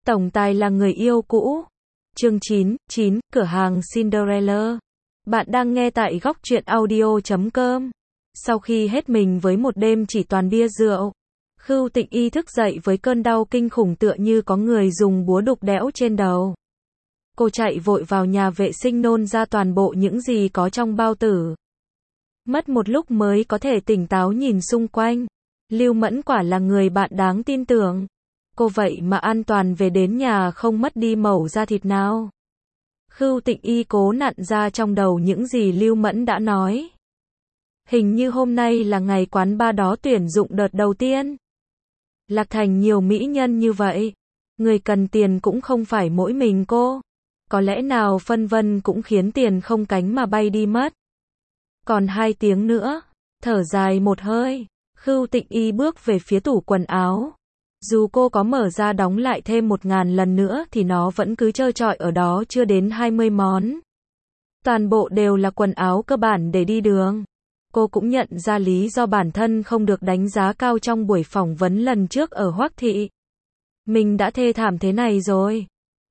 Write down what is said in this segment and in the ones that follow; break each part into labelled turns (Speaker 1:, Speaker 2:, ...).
Speaker 1: Tổng tài là người yêu cũ. Chương 9, cửa hàng Cinderella. Bạn đang nghe tại góc truyện audio.com. Sau khi hết mình với một đêm chỉ toàn bia rượu, Khưu Tịnh Y thức dậy với cơn đau kinh khủng tựa như có người dùng búa đục đẽo trên đầu. Cô chạy vội vào nhà vệ sinh nôn ra toàn bộ những gì có trong bao tử. Mất một lúc mới có thể tỉnh táo nhìn xung quanh. Lưu Mẫn quả là người bạn đáng tin tưởng. Cô vậy mà an toàn về đến nhà không mất đi mẩu da thịt nào. Khưu Tịnh Y cố nặn ra trong đầu những gì Lưu Mẫn đã nói. Hình như hôm nay là ngày quán bar đó tuyển dụng đợt đầu tiên. Lạc Thành nhiều mỹ nhân như vậy. Người cần tiền cũng không phải mỗi mình cô. Có lẽ nào phân vân cũng khiến tiền không cánh mà bay đi mất. Còn 2 tiếng nữa. Thở dài một hơi. Khưu Tịnh Y bước về phía tủ quần áo. Dù cô có mở ra đóng lại thêm 1000 lần nữa thì nó vẫn cứ trơ trọi ở đó chưa đến 20 món. Toàn bộ đều là quần áo cơ bản để đi đường. Cô cũng nhận ra lý do bản thân không được đánh giá cao trong buổi phỏng vấn lần trước ở Hoắc Thị. Mình đã thê thảm thế này rồi.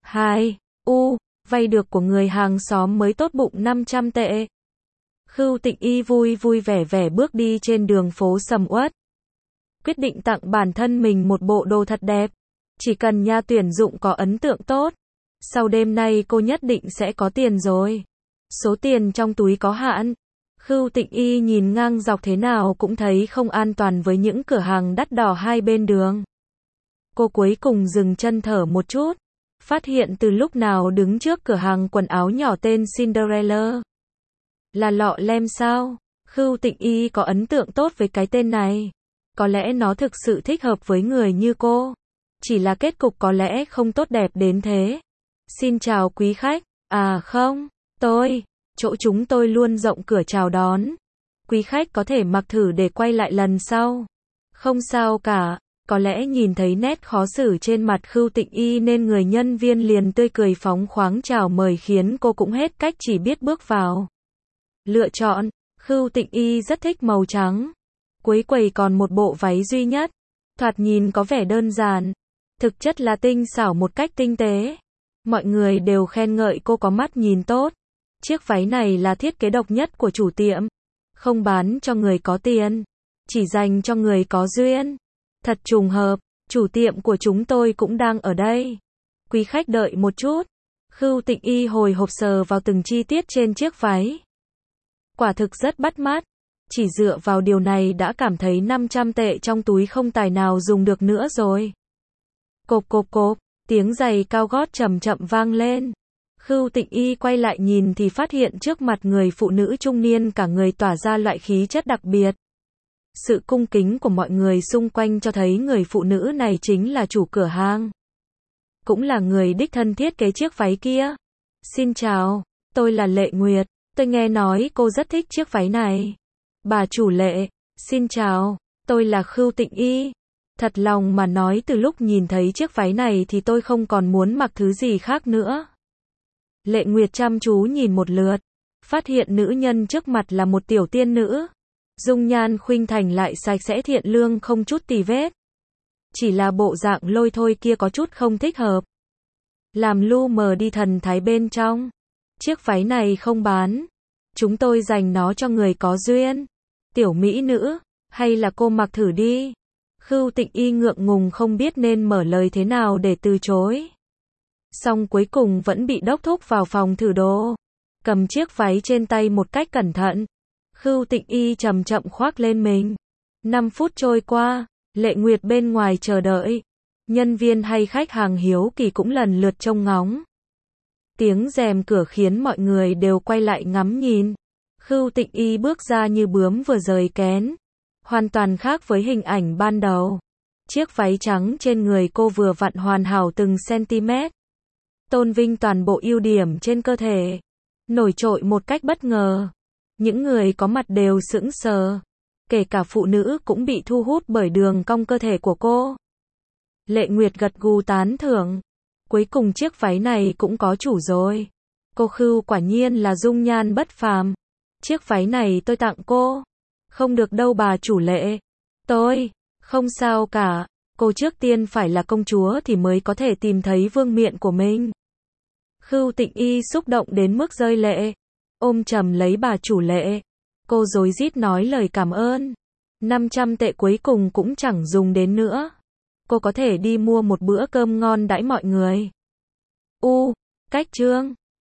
Speaker 1: Vay được của người hàng xóm mới tốt bụng 500 tệ. Khưu Tịnh Y vui vui vẻ vẻ bước đi trên đường phố sầm uất. Quyết định tặng bản thân mình một bộ đồ thật đẹp. Chỉ cần nhà tuyển dụng có ấn tượng tốt. Sau đêm nay cô nhất định sẽ có tiền rồi. Số tiền trong túi có hạn. Khưu Tịnh Y nhìn ngang dọc thế nào cũng thấy không an toàn với những cửa hàng đắt đỏ hai bên đường. Cô cuối cùng dừng chân thở một chút. Phát hiện từ lúc nào đứng trước cửa hàng quần áo nhỏ tên Cinderella. Là lọ lem sao? Khưu Tịnh Y có ấn tượng tốt với cái tên này. Có lẽ nó thực sự thích hợp với người như cô. Chỉ là kết cục có lẽ không tốt đẹp đến thế. Xin chào quý khách. À không, chỗ chúng tôi luôn rộng cửa chào đón. Quý khách có thể mặc thử để quay lại lần sau. Không sao cả. Có lẽ nhìn thấy nét khó xử trên mặt Khưu Tịnh Y nên người nhân viên liền tươi cười phóng khoáng chào mời khiến cô cũng hết cách chỉ biết bước vào. Lựa chọn. Khưu Tịnh Y rất thích màu trắng. Cuối quầy còn một bộ váy duy nhất. Thoạt nhìn có vẻ đơn giản. Thực chất là tinh xảo một cách tinh tế. Mọi người đều khen ngợi cô có mắt nhìn tốt. Chiếc váy này là thiết kế độc nhất của chủ tiệm. Không bán cho người có tiền. Chỉ dành cho người có duyên. Thật trùng hợp. Chủ tiệm của chúng tôi cũng đang ở đây. Quý khách đợi một chút. Khưu Tịnh Y hồi hộp sờ vào từng chi tiết trên chiếc váy. Quả thực rất bắt mắt. Chỉ dựa vào điều này đã cảm thấy 500 tệ trong túi không tài nào dùng được nữa rồi. Cộp, tiếng giày cao gót chậm chậm vang lên. Khưu Tịnh Y quay lại nhìn thì phát hiện trước mặt người phụ nữ trung niên cả người tỏa ra loại khí chất đặc biệt. Sự cung kính của mọi người xung quanh cho thấy người phụ nữ này chính là chủ cửa hàng. Cũng là người đích thân thiết kế chiếc váy kia. Xin chào, tôi là Lệ Nguyệt. Tôi nghe nói cô rất thích chiếc váy này. Bà chủ Lệ, xin chào, tôi là Khưu Tịnh Y. Thật lòng mà nói từ lúc nhìn thấy chiếc váy này thì tôi không còn muốn mặc thứ gì khác nữa. Lệ Nguyệt chăm chú nhìn một lượt, phát hiện nữ nhân trước mặt là một tiểu tiên nữ. Dung nhan khuynh thành lại sạch sẽ thiện lương không chút tì vết. Chỉ là bộ dạng lôi thôi kia có chút không thích hợp. Làm lu mờ đi thần thái bên trong. Chiếc váy này không bán. Chúng tôi dành nó cho người có duyên. Tiểu mỹ nữ, hay là cô mặc thử đi. Khưu Tịnh Y ngượng ngùng không biết nên mở lời thế nào để từ chối. Xong cuối cùng vẫn bị đốc thúc vào phòng thử đồ. Cầm chiếc váy trên tay một cách cẩn thận. Khưu Tịnh Y chậm chậm khoác lên mình. 5 phút trôi qua, Lệ Nguyệt bên ngoài chờ đợi. Nhân viên hay khách hàng hiếu kỳ cũng lần lượt trông ngóng. Tiếng rèm cửa khiến mọi người đều quay lại ngắm nhìn. Khưu Tịnh Y bước ra như bướm vừa rời kén. Hoàn toàn khác với hình ảnh ban đầu. Chiếc váy trắng trên người cô vừa vặn hoàn hảo từng cm. Tôn vinh toàn bộ ưu điểm trên cơ thể. Nổi trội một cách bất ngờ. Những người có mặt đều sững sờ. Kể cả phụ nữ cũng bị thu hút bởi đường cong cơ thể của cô. Lệ Nguyệt gật gù tán thưởng. Cuối cùng chiếc váy này cũng có chủ rồi. Cô Khưu quả nhiên là dung nhan bất phàm. Chiếc váy này tôi tặng cô. Không được đâu bà chủ Lệ. Tôi, không sao cả. Cô trước tiên phải là công chúa thì mới có thể tìm thấy vương miện của mình. Khưu Tịnh Y xúc động đến mức rơi lệ. Ôm chầm lấy bà chủ lệ. Cô rối rít nói lời cảm ơn. 500 tệ cuối cùng cũng chẳng dùng đến nữa. Cô có thể đi mua một bữa cơm ngon đãi mọi người. Cách chương